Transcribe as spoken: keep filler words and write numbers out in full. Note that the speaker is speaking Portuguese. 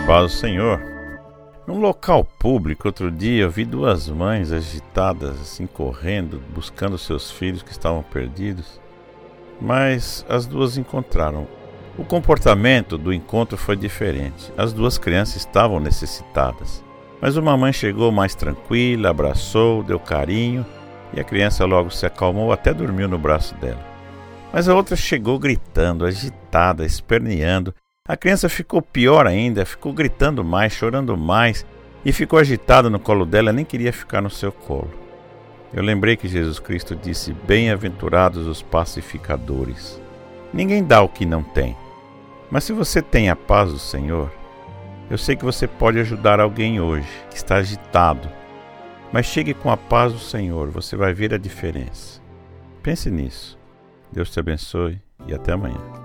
Paz do Senhor. Num local público, outro dia, eu vi duas mães agitadas, assim, correndo, buscando seus filhos que estavam perdidos. Mas as duas encontraram. O comportamento do encontro foi diferente. As duas crianças estavam necessitadas. Mas uma mãe chegou mais tranquila, abraçou, deu carinho, e a criança logo se acalmou, até dormiu no braço dela. Mas a outra chegou gritando, agitada, esperneando. A criança ficou pior ainda, ficou gritando mais, chorando mais, e ficou agitada no colo dela, nem queria ficar no seu colo. Eu lembrei que Jesus Cristo disse: bem-aventurados os pacificadores. Ninguém dá o que não tem. Mas se você tem a paz do Senhor, eu sei que você pode ajudar alguém hoje, que está agitado. Mas chegue com a paz do Senhor, você vai ver a diferença. Pense nisso. Deus te abençoe e até amanhã.